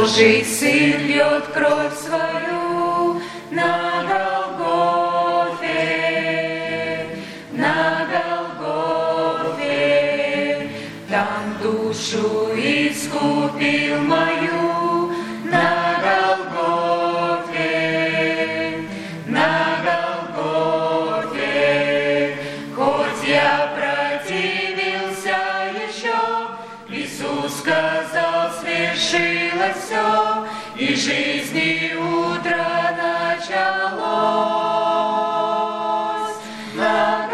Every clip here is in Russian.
Божий Сын льет кровь свою на Голгофе, там душу искупил мою на Голгофе, хоть я противился еще, Иисус сказал, свершилось все, и жизни утро началось на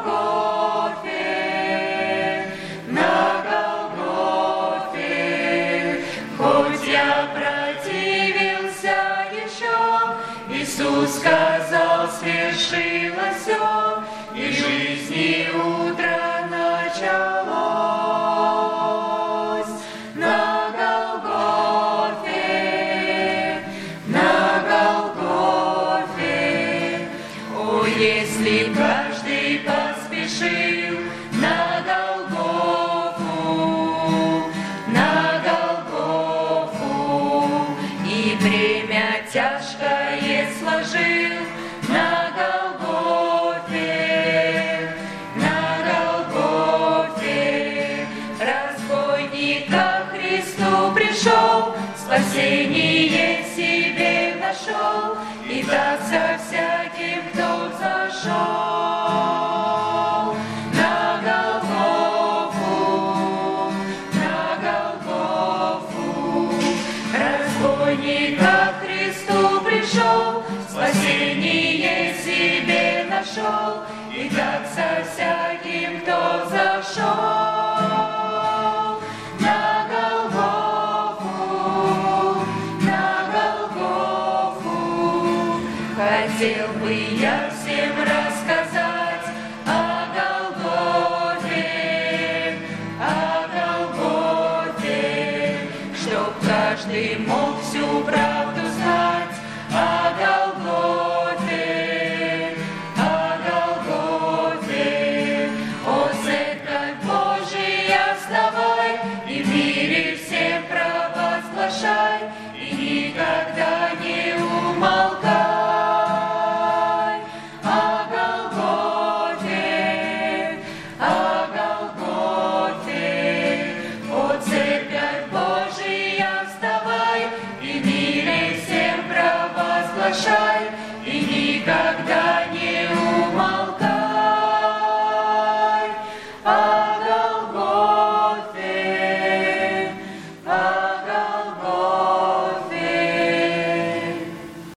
Голгофе, хоть я противился еще, Иисус сказал, свершилось все, и жизни утро началось на Голгофе, О, если каждый поспешил на Голгофу, и бремя тяжкое сложил на Голгофе, разбойник ко Христу пришел, спасение себе нашел, и так со всяким, кто зашел на Голгофу, разбойник ко Христу пришел, спасение себе нашел, и так со всяким, кто зашел на Голгофу. Хотел бы я всем рассказать о Голгофе, чтоб каждый мог всю правду знать о Голгофе. О, Церковь Божия, вставай, и в мире всем провозглашай, и никогда не умолкай о Голгофе. О, Церковь Божия, вставай, и в мире всем провозглашай, и никогда